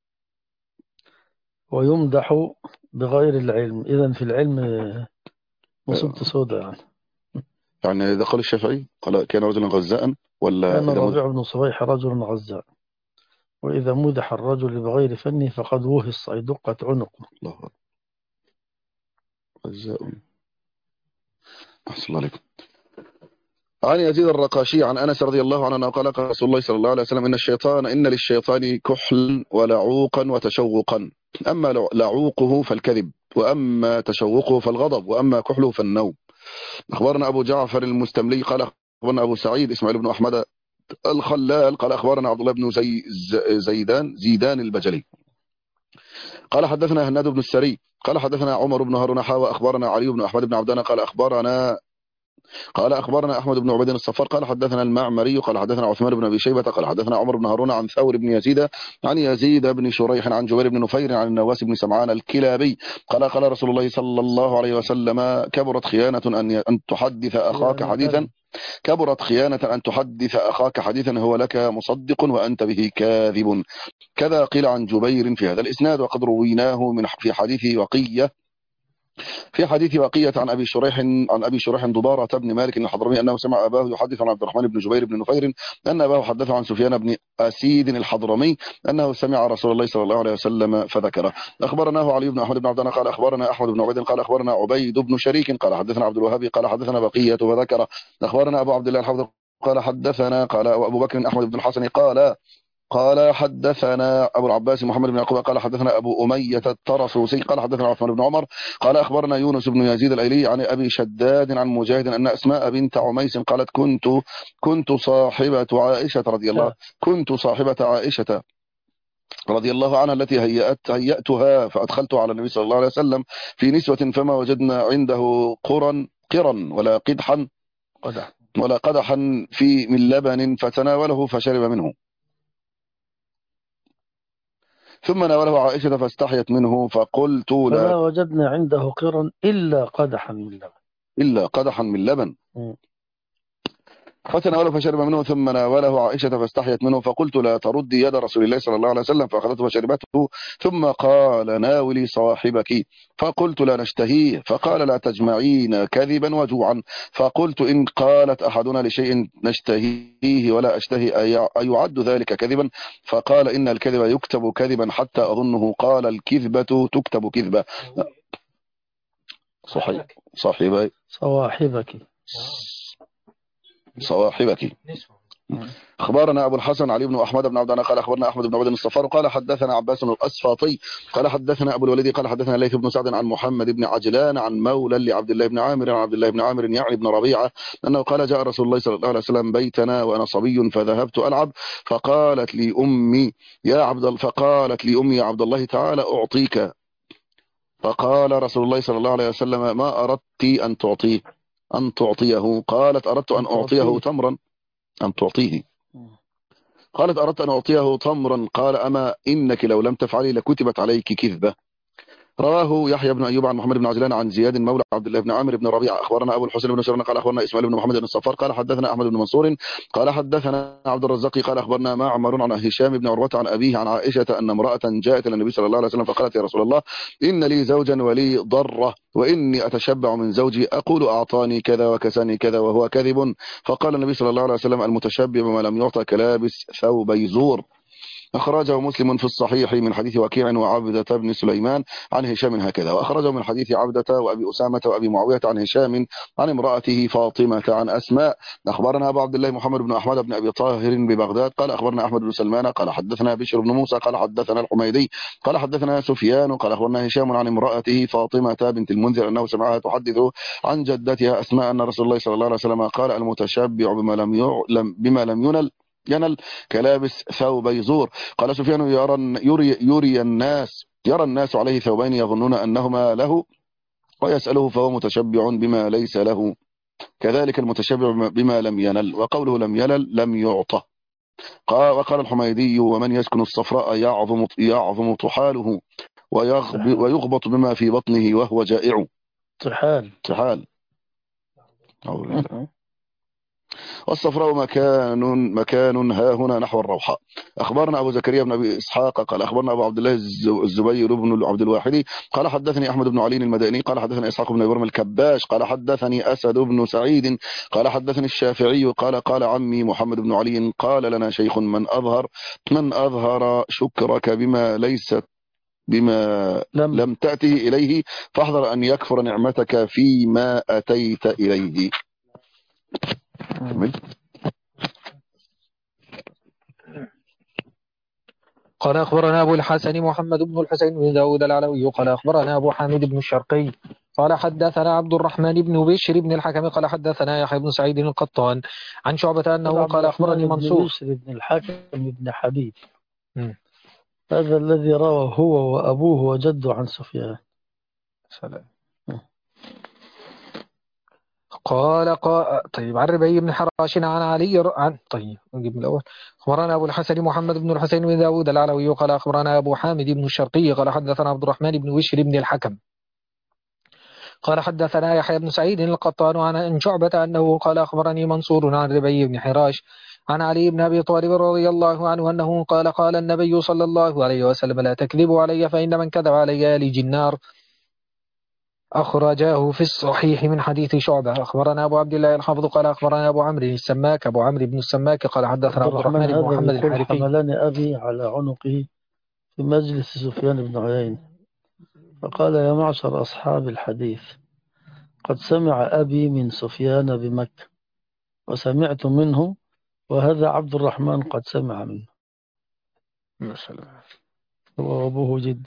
ويمدح بغير العلم. إذن في العلم مصيبة سوداء يعني. يعني إذا قال الشافعي قال كان رجلا غزاء ولا كان إذا مدح الربيع بن صبيح رجل عزاء، وإذا مدح الرجل بغير فنه فقد وهص أي دقت عنقه. الله أكبر. غزاء أحسن الله عليكم. عن يزيد الرقاشي عن أنس رضي الله عنه قال قال رسول الله صلى الله عليه وسلم إن الشيطان إن للشيطان كحلا ولعوقا وتشوقا، أما لعوقه فالكذب وأما تشوقه فالغضب وأما كحله فالنوم. أخبرنا أبو جعفر المستملي قال أخبرنا أبو سعيد إسماعيل بن أحمد الخلال قال أخبرنا عبد الله بن زي زيدان زيدان البجلي قال حدثنا هناد بن السري قال حدثنا عمر بن هارون حاوى أخبرنا علي بن أحمد بن عبدان قال أخبرنا قال أخبرنا أحمد بن عبيد الصفار قال حدثنا المعمري قال حدثنا عثمان بن أبي شيبة قال حدثنا عمر بن هارون عن ثور بن يزيد عن يزيد بن شريح عن جبير بن نفير عن النواس بن سمعان الكلابي قال قال رسول الله صلى الله عليه وسلم كبرت خيانة أن أن تحدث أخاك حديثا كبرت خيانة أن تحدث أخاك حديثا هو لك مصدق وأنت به كاذب. كذا قيل عن جبير في هذا الإسناد وقد رويناه من في حديث وقية في حديث بقية عن أبي شريح عن أبي شريح ضبارة بن مالك الحضرمي أنه سمع أباه يحدث عن عبد الرحمن بن جبير بن نفير أن أباه حدثه عن سفيان بن أسيد الحضرمي أنه سمع رسول الله صلى الله عليه وسلم فذكره. أخبرناه علي بن أحمد بن عبدان قال أخبرنا أحمد بن عبيد قال أخبرنا عبيد بن شريك قال حدثنا عبد الوهاب قال حدثنا بقية وذكر. أخبرنا أبو عبد الله الحافظ قال حدثنا قال أبو بكر أحمد بن الحسن قال قال حدثنا أبو العباس محمد بن يعقوب قال حدثنا أبو أمية الطرسوسي قال حدثنا عثمان بن عمر قال أخبرنا يونس بن يزيد الأيلي عن أبي شداد عن مجاهد أن أسماء بنت عميس قالت كنت كنت صاحبة عائشة رضي الله كنت صاحبة عائشة رضي الله عنها التي هيأت هيأتها فأدخلت على النبي صلى الله عليه وسلم في نسوة فما وجدنا عنده قرا قرا ولا قدحا ولا قدحا في من لبن فتناوله فشرب منه ثم ناوله عائشة فاستحيت منه فقلت لا فما وجدنا عنده قرا إلا قدحا من لبن إلا قدحا من لبن م. فتناوله فشرب منه ثم ناوله عائشة فاستحيت منه فقلت لا تردي يد رسول الله صلى الله عليه وسلم فأخذته فشربته ثم قال ناولي صاحبك فقلت لا نشتهيه فقال لا تجمعين كذبا وجوعا فقلت إن قالت أحدنا لشيء نشتهيه ولا أشتهي أيعد ذلك كذبا فقال إن الكذب يكتب كذبا حتى أظنه قال الكذبة تكتب كذبة. صحيح صاحبي صواحبك صواحبك. أخبرنا أبو الحسن علي بن أحمد بن عبدان قال أخبرنا أحمد بن عبد الصفار قال حدثنا عباس الأسفاطي قال حدثنا أبو الوليد قال حدثنا ليث بن سعد عن محمد بن عجلان عن مولى لعبد الله بن عامر عن عبد الله بن عامر يعني بن ربيعة أنه قال جاء رسول الله صلى الله عليه وسلم بيتنا وأنا صبي فذهبت ألعب فقالت لي أمي يا عبد فقالت لي أمي يا عبد الله تعالى أعطيك فقال رسول الله صلى الله عليه وسلم ما أردت أن تعطيه أن تعطيه قالت أردت أن أعطيه تمرا أن تعطيه قالت أردت أن أعطيه تمرا قال أما إنك لو لم تفعلي لكتبت عليك كذبة. رواه يحيى بن أيوب عن محمد بن عجلان عن زياد مولى عبد الله بن عامر بن ربيعة. أخبرنا أبو الحسن بن سرنا قال أخبرنا إسماعيل بن محمد بن الصفار قال حدثنا أحمد بن منصور قال حدثنا عبد الرزاق قال أخبرنا معمر عن هشام بن عروة عن أبيه عن عائشة أن امرأة جاءت إلى النبي صلى الله عليه وسلم فقالت يا رسول الله إن لي زوجا ولي ضرة وإني أتشبع من زوجي أقول أعطاني كذا وكساني كذا وهو كذب فقال النبي صلى الله عليه وسلم المتشبع بما لم يعطى كلابس ثوب يزور. أخرجه مسلم في الصحيح من حديث وكيع وعبدة بن سليمان عن هشام هكذا، وأخرجه من حديث عبدة وأبي أسامة وأبي معاوية عن هشام عن امرأته فاطمة عن أسماء. أخبرنا أبو عبد الله محمد بن أحمد بن أبي طاهر ببغداد قال أخبرنا أحمد بن سلمان قال حدثنا بشر بن موسى قال حدثنا الحميدي قال حدثنا سفيان قال أخبرنا هشام عن امرأته فاطمة بنت المنذر أنه سمعها تحدث عن جدتها أسماء أن رسول الله صلى الله عليه وسلم قال المتشبع بما لم يعلم بما لم ينل ينل كلابس ثوبي زور. قال سفيان يرى يري, يري الناس يرى الناس عليه ثوبين يظنون أنهما له ويسأله فهو متشبع بما ليس له، كذلك المتشبع بما لم ينل، وقوله لم ينل لم يعطى. قال وقال الحميدي ومن يسكن الصفراء يعظم يعظم طحاله ويغبط بما في بطنه وهو جائع. طحال طحال. والصفراء مكان مكان ها هنا نحو الروحاء. أخبرنا أبو زكريا بن أبي إسحاق قال أخبرنا أبو عبد الله الزبير بن عبد الواحد قال حدثني أحمد بن علي المدائني قال حدثني إسحاق بن إبراهيم الكباش قال حدثني أسد بن سعيد قال حدثني الشافعي قال قال عمي محمد بن علي قال لنا شيخ من أظهر من أظهر شكرك بما ليست بما لم, لم تأته إليه فاحذر أن يكفر نعمتك فيما أتيت إليه. قال أخبرنا أبو الحسن محمد بن الحسين بن داود العلوي قال أخبرنا أبو حامد بن الشرقي قال حدثنا عبد الرحمن بن بشر بن الحكم قال حدثنا يحيى بن سعيد القطان عن شعبة أنه قال أخبرني منصور بشر بن الحكم بن حبيب م. هذا الذي روى هو وأبوه وجده عن سفيان. سلام. قال قال طيب عن ربيع بن حراش عن علي عن طيب نجيب من الأول. أخبرنا أبو الحسن محمد بن الحسين بن داود العلوي قال أخبرنا أبو حامد بن الشرقي قال حدثنا عبد الرحمن بن بشر بن الحكم قال حدثنا يحيى بن سعيد القطان عن شعبة أنه قال أخبرني منصور عن ربيع بن حراش عن علي بن أبي طالب رضي الله عنه أنه قال قال النبي صلى الله عليه وسلم لا تكذبوا علي فإن من كذب علي يلج النار. أخرجاه في الصحيح من حديث شعبة. أخبرنا أبو عبد الله الحافظ قال أخبرنا أبو عمرو السماك أبو عمرو بن السماك قال حدثنا عبد الرحمن بن محمد الحارثي حملني أبي على عنقه في مجلس سفيان بن عيينة فقال يا معشر أصحاب الحديث قد سمع أبي من سفيان بمكة وسمعت منه وهذا عبد الرحمن قد سمع منه وأبوه جده.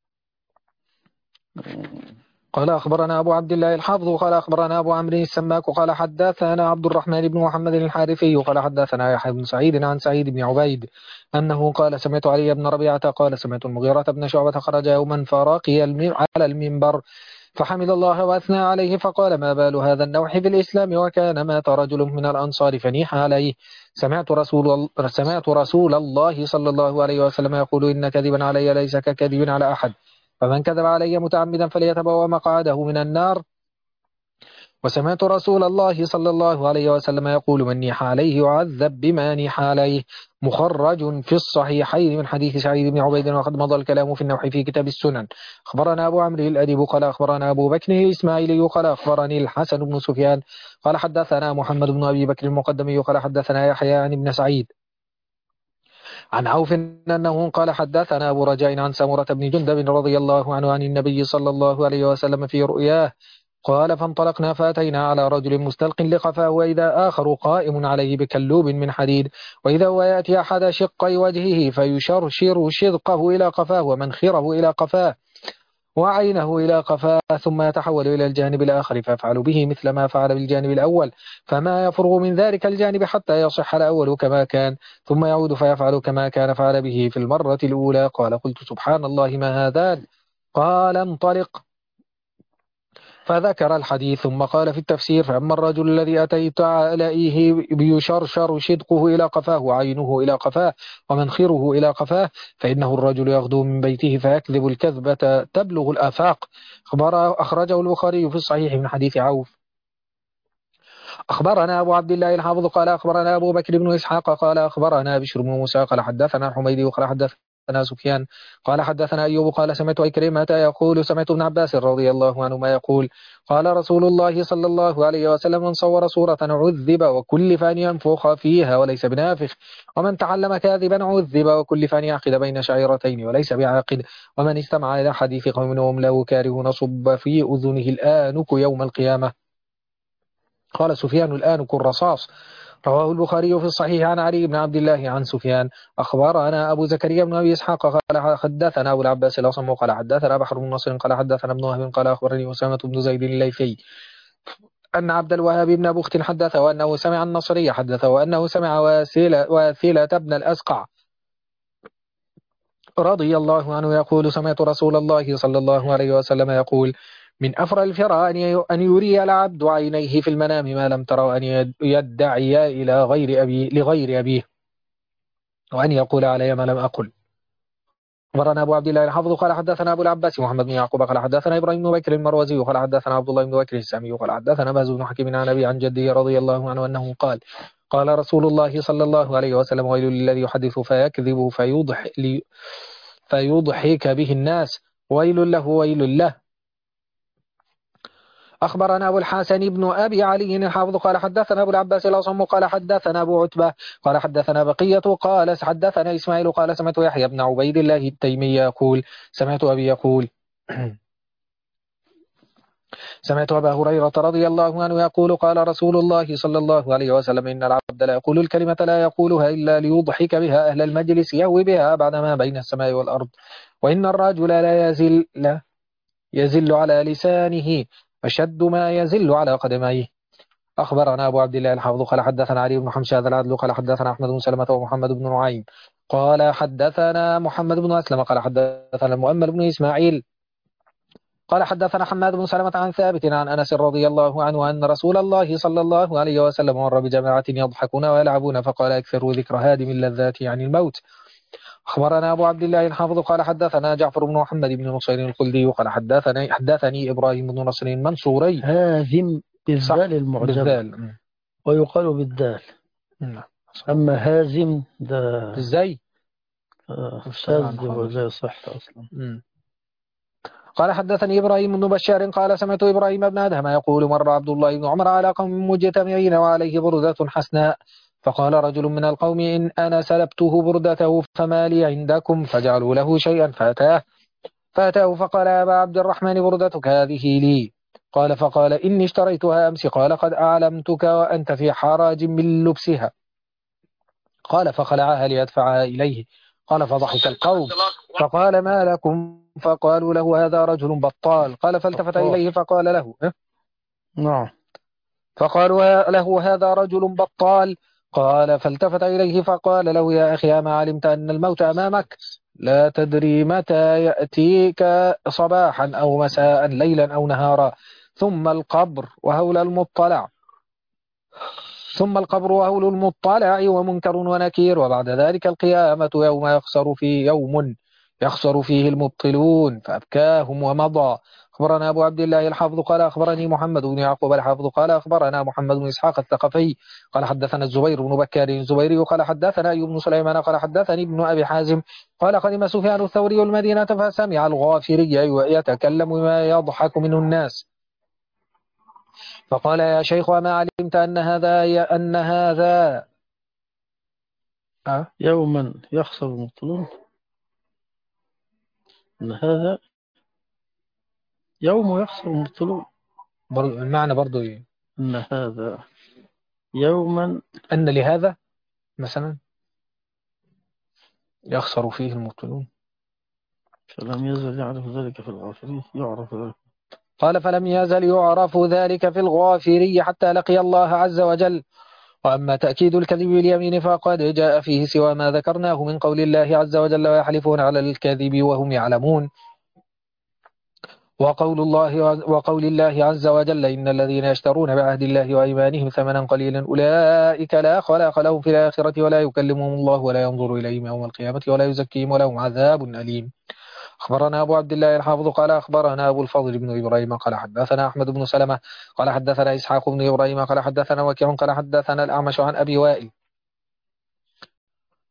قال أخبرنا أبو عبد الله الحافظ قال أخبرنا أبو عمرو السماك قال حدثنا عبد الرحمن بن محمد الحارثي قال حدثنا يحيى بن سعيد عن سعيد بن عبيد أنه قال سمعت علي بن ربيعة قال سمعت المغيرة بن شعبة خرج يوما فراقي على المنبر فحمد الله وأثنى عليه فقال ما بال هذا النوح في الإسلام وكان مات رجل من الأنصار فنيح عليه سمعت رسول, سمعت رسول الله صلى الله عليه وسلم يقول إن كذبا علي ليس ككذب على أحد فمن كذب علي متعمدا فليتبوأ مقعده من النار. وسمعت رسول الله صلى الله عليه وسلم يقول من نيح عليه يعذب بما نيح عليه. مخرج في الصحيحين من حديث سعيد بن عبيد وقد مضى الكلام في النوح في كتاب السنن. أخبرنا أبو عمرو الأديب قال أخبرنا أبو بكر الإسماعيلي قال أخبرني الحسن بن سفيان قال حدثنا محمد بن أبي بكر المقدمي قال حدثنا يحيى عن ابن سعيد عن عوف أنه قال حدثنا أبو رجاء عن سمرة بن جندب رضي الله عنه عن النبي صلى الله عليه وسلم في رؤياه قال فانطلقنا فأتينا على رجل مستلق لقفاه وإذا آخر قائم عليه بكلوب من حديد وإذا هو يأتي أحد شقي وجهه فيشرشر شدقه إلى قفاه ومنخره إلى قفاه وعينه إلى قفاه ثم يتحول إلى الجانب الآخر فيفعل به مثل ما فعل بالجانب الأول فما يفرغ من ذلك الجانب حتى يصح الأول كما كان ثم يعود فيفعل كما كان فعل به في المرة الأولى. قال قلت سبحان الله ما هذا قال انطلق فذكر الحديث ثم قال في التفسير فأما الرجل الذي أتيت عليه بيشرشر شدقه إلى قفاه وعينه إلى قفاه ومنخره إلى قفاه فإنه الرجل يغدو من بيته فيكذب الكذبة تبلغ الآفاق. أخرجه البخاري في الصحيح من حديث عوف. أخبرنا أبو عبد الله الحافظ قال أخبرنا أبو بكر بن إسحاق قال أخبرنا بشر بن موسى قال حدثنا الحميدي قال حدثنا حدثنا سفيان قال حدثنا أيوب قال سمعت إكرمة يقول سمعت ابن عباس رضي الله عنهما يقول قال رسول الله صلى الله عليه وسلم من صور صورة عذب وكلف أن ينفخ فيها وليس بنافخ ومن تعلم كاذبا عذب وكلف أن يعقد بين شعيرتين وليس بعاقد ومن استمع إلى حديث قوم وهم له كارهون صب في أذنه الآنك يوم القيامة. قال سفيان الآنك الرصاص. رواه البخاري في الصحيح عن علي بن عبد الله عن سفيان أخبرنا أبو زكريا بن أبي إسحاق قال حدثنا أبو العباس الأصم قال حدثنا بحر بن نصر قال حدثنا ابن وهب قال أخبرني أسامة بن زيد الليثي أن عبد الوهاب بن بخت حدثه وأنه سمع النصري حدثه وأنه سمع واثلة, واثلة بن الأسقع رضي الله عنه يقول سمعت رسول الله صلى الله عليه وسلم يقول من أفرى الفرى أن يري العبد عينيه في المنام ما لم ترى وأن يدعي إلى غير أبي لغير أبيه وأن يقول علي ما لم أقل. أخبرنا أبو عبد الله الحافظ قال حدثنا أبو العباس محمد بن يعقوب قال حدثنا إبراهيم بن بكر المروزي قال حدثنا عبد الله بن بكر السامي قال حدثنا باز بن حكيم عن أبي عن جده رضي الله عنه أنه قال قال رسول الله صلى الله عليه وسلم ويل للذي يحدث فيكذب فيضح فيضحك به الناس ويل له ويل له. أخبرنا أبو الحسن بن أبي علي الحافظ قال حدثنا أبو العباس الأصم قال حدثنا أبو عتبة قال حدثنا بقية قال حدثنا إسماعيل قال سمعت يحيى بن عبيد الله التيمي يقول سمعت أبي يقول سمعت أبا هريرة رضي الله عنه يقول قال رسول الله صلى الله عليه وسلم إن العبد لا يقول الكلمة لا يقولها إلا ليضحك بها أهل المجلس يهوي بها بعد ما بين السماء والأرض وإن الرجل لا يزل لا يزل على لسانه أشد ما يزل على قدميه. أخبرنا أبو عبد الله الحافظ قال حدثنا علي بن حمشاد العدل قال حدثنا أحمد بن سلمة ومحمد بن نعيم قال حدثنا محمد بن أسلم قال حدثنا المؤمل بن إسماعيل قال حدثنا حماد بن سلمة عن ثابت عن أنس رضي الله عنه أن رسول الله صلى الله عليه وسلم مر بجماعة يضحكون ويلعبون فقال أكثروا ذكر هادم اللذات عن الموت. أخبرنا أبو عبد الله الحافظ قال حدثنا جعفر بن محمد بن نصير الخلدي قال حدثني حدثني إبراهيم بن نصر المنصوري هاذم بالذال المعجمة بالذال ويقال بالدال. أما هازم ده ازاي شاذ ولا صح أصلا. م. قال حدثني إبراهيم بن بشار قال سمعت إبراهيم بن أدهم يقول مر عبد الله بن عمر على قوم مجتمعين وعليه بردة حسناء فقال رجل من القوم إن أنا سلبته بردته فما لي عندكم فجعلوا له شيئا فأتاه فأتاه فقال يا أبا عبد الرحمن بردتك هذه لي قال فقال إني اشتريتها أمس قال قد أعلمتك وأنت في حراج من لبسها قال فخلعها ليدفعها إليه قال فضحك القوم فقال ما لكم فقالوا له هذا رجل بطال قال فالتفت إليه فقال له نعم فقالوا له هذا رجل بطال قال فالتفت إليه فقال له يا أخي ما علمت أن الموت أمامك لا تدري متى يأتيك صباحا أو مساء ليلا أو نهارا ثم القبر وهول المطلع ثم القبر وهول المطلع ومنكر ونكير وبعد ذلك القيامة يوم يخسر فيه يوم يخسر فيه المبطلون فأبكاهم ومضى. أخبرنا أبو عبد الله الحافظ قال أخبرني محمد بن يعقوب الحافظ قال أخبرنا محمد بن إسحاق الثقفي قال حدثنا الزبير بن بكار الزبيري قال حدثنا أيوب بن سليمان قال حدثني ابن أبي حازم قال قدم سفيان الثوري المدينة فسمع الغافري يتكلم ما يضحك منه الناس فقال يا شيخ وما علمت أن هذا أن هذا أه؟ يوما يخسر المبطلون أن هذا يوم يخسر المبطلون برضو المعنى برضو إيه؟ أن هذا يوما أن لهذا مثلا يخسر فيه المبطلون فلم يزل يعرف ذلك في الغافرين يعرف ذلك قال فلم يزل يعرف ذلك في الغافري حتى لقي الله عز وجل. وأما تأكيد الكذب باليمين فقد جاء فيه سوى ما ذكرناه من قول الله عز وجل ويحلفون على الكذب وهم يعلمون وقول الله وقول الله عز وجل إن الذين يشترون بعهد الله وأيمانهم ثمنا قليلا أولئك لا خلاق لهم في الآخرة ولا يكلمهم الله ولا ينظر إليهم يوم القيامة ولا يزكيهم ولهم عذاب أليم. أخبرنا أبو عبد الله الحافظ قال أخبرنا أبو الفضل بن إبراهيم قال حدثنا أحمد بن سلمة قال حدثنا إسحاق بن إبراهيم قال حدثنا وكيع قال حدثنا الأعمش عن أبي وائل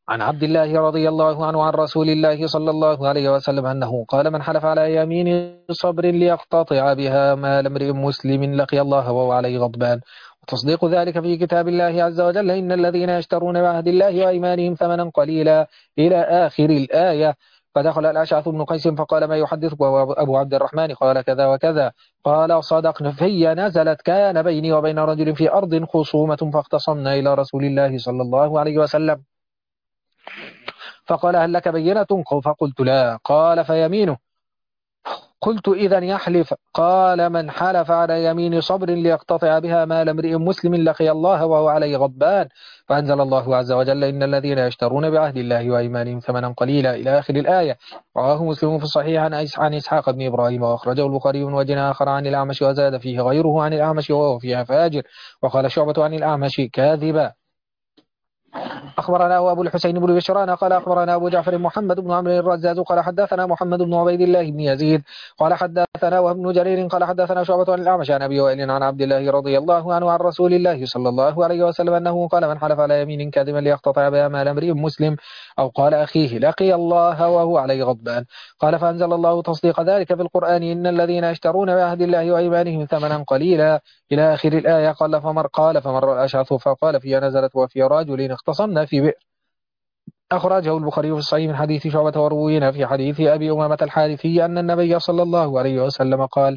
عن عبد الله رضي الله عنه عن رسول الله صلى الله عليه وسلم أنه قال: من حلف على يمين صبر ليقتطع بها مال امرئ مسلم لقي الله وهو عليه غضبان. وتصديق ذلك في كتاب الله عز وجل: إن الذين يشترون بعهد الله وأيمانهم ثمنا قليلا إلى آخر الآية. فدخل الأشعث بن قيس فقال: ما يحدثك؟ وهو أبو عبد الرحمن. قال: كذا وكذا. قال: صدقنا. في نزلت: كان بيني وبين رجل في أرض خصومة فاختصمنا إلى رسول الله صلى الله عليه وسلم فقال: هل لك بينة؟ فقلت: لا. قال: فيمينه. قلت: إذا يحلف. قال: من حلف على يمين صبر ليقتطع بها مال امرئ مسلم لقي الله وهو عليه غضبان. فأنزل الله عز وجل: إن الذين يشترون بعهد الله وأيمانهم ثمنا قليلا إلى آخر الآية. رواه مسلم في الصحيح عن عن إسحاق بن إبراهيم، وأخرجه البخاري من وجه آخر عن الأعمش، وزاد فيه غيره عن الأعمش وهو فيها فاجر. وقال شعبة عن الأعمش: كاذبا. أخبرنا أبو الحسين بن بشران قال أخبرنا أبو جعفر محمد بن عمرو الرزاز قال حدثنا محمد بن عبيد الله بن يزيد قال حدثنا وابن جرير قال حدثنا شعبة عن الأعمش عن أبي وائل عن عبد الله رضي الله عنه عن رسول الله صلى الله عليه وسلم أنه قال: من حلف على يمين كاذبا ليقتطع بها مال امرئ مسلم أو قال أخيه لقي الله وهو عليه غضبان. قال: فأنزل الله تصديق ذلك في القرآن: إن الذين يشترون بعهد الله وأيمانهم ثمنا قليلا إلى آخر الآية. قال: فمر قال فمر الأشعث فقال: في نزلت وفي رجل اختصمنا في بئر. أخرجه البخاري في الصحيح من حديث شعبة، وروينا في حديث أبي أمامة الحارثي أن النبي صلى الله عليه وسلم قال: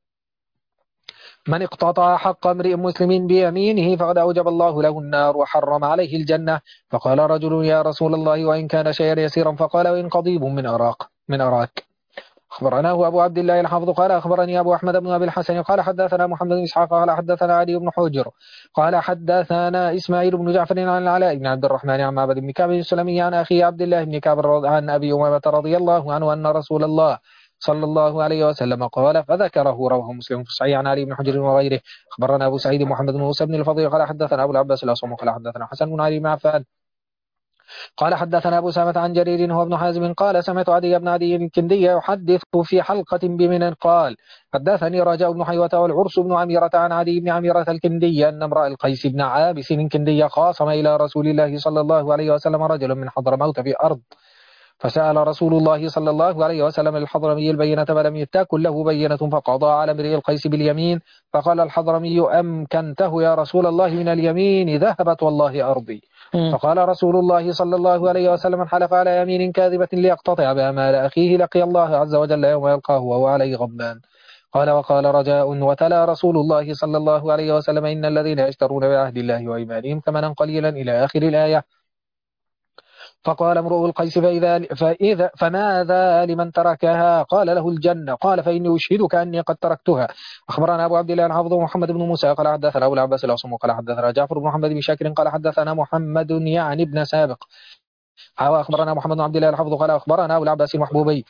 من اقتطع حق امرئ مسلم بيمينه فقد أوجب الله له النار وحرم عليه الجنة. فقال رجل: يا رسول الله وإن كان شيئا يسيرا؟ فقال: وإن قضيب من أراك من أراك. أخبرناه أبو عبد الله الحافظ قال أخبرني أبو أحمد بن أبي الحسن قال حدثنا محمد بن إسحاق قال حدثنا علي بن حجر قال حدثنا إسماعيل بن جعفر عن العلاء بن عبد الرحمن عن معبد بن كعب السلمي عن أخي عبد الله بن كعب عن أبي أمامة رضي الله عنه أن رسول الله صلى الله عليه وسلم قال، فذكره. رواه مسلم في الصحيح عن علي بن حجر وغيره. أخبرنا أبو سعيد محمد بن موسى بن الفضيل قال حدثنا أبو العباس الأصم قال حدثنا حسن بن علي بن عفان قال حدثنا أبو سامة عن جرير هو ابن حازم قال: سمعت عدي بن عدي الكندي يحدث في حلقة بمنى قال: حدثني رجاء بن حيوة والعرس بن عميرة عن عدي بن عميرة الكندي أن امرأ القيس بن عابس الكندي خاصم إلى رسول الله صلى الله عليه وسلم رجل من حضرموت في أرض، فسأل رسول الله صلى الله عليه وسلم الحضرمي البينة فلم تكن له بينة، فقضى على امرئ القيس باليمين. فقال الحضرمي: أمكنته يا رسول الله من اليمين؟ ذهبت والله أرضي. فقال رسول الله صلى الله عليه وسلم: حلف على يمين كاذبة ليقتطع بها مال أخيه لقي الله عز وجل يوم يلقاه وهو عليه غضبان. قال: وقال رجاء: وتلا رسول الله صلى الله عليه وسلم: إن الذين يشترون بعهد الله وأيمانهم ثمنا قليلا إلى آخر الآية. فقال امرؤ القيس: فإذا فإذا فماذا لمن تركها؟ قال: له الجنة. قال: فإني أشهدك أني قد تركتها. أخبرنا أبو عبد الله الحافظ محمد بن موسى قال حدثنا أبو العباس الأصم قال حدثنا جعفر بن محمد بن شاكر قال حدثنا محمد يعني ابن سابق. أخبرنا محمد بن عبد الله الحافظ قال أخبرنا أبو العباس المحبوبي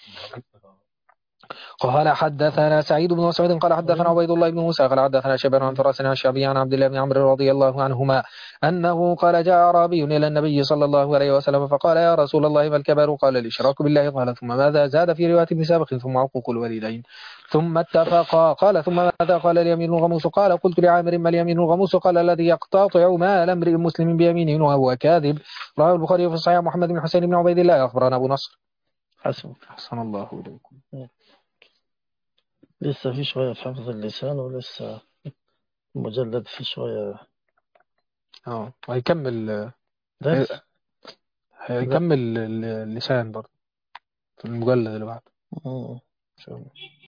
قال حدثنا سعيد بن مسعود قال حدثنا عبيد الله بن موسى قال حدثنا شيبان عن فراس عن الشعبي عن عبد الله بن عمرو رضي الله عنهما أنه قال: جاء أعرابي إلى النبي صلى الله عليه وسلم فقال: يا رسول الله ما الكبائر؟ قال: الإشراك بالله. قال: ثم ماذا؟ زاد في رواية ابن سابق: ثم عقوق الوالدين. ثم اتفقا. قال: ثم ماذا؟ قال: اليمين الغموس. قال: قلت لعامر: ما اليمين الغموس؟ قال: الذي يقتطع مال امرئ مسلم بيمينه وهو كاذب. رواه البخاري في الصحيح. محمد بن حسين بن عبيد الله أخبرنا أبو نصر. حسن أحسن الله إليكم. لسه في شوية في حفظ اللسان، ولسه المجلد في شوية. اه هيكمل درس هيكمل اللسان برضه في المجلد اللي بعده مم. إن شاء الله.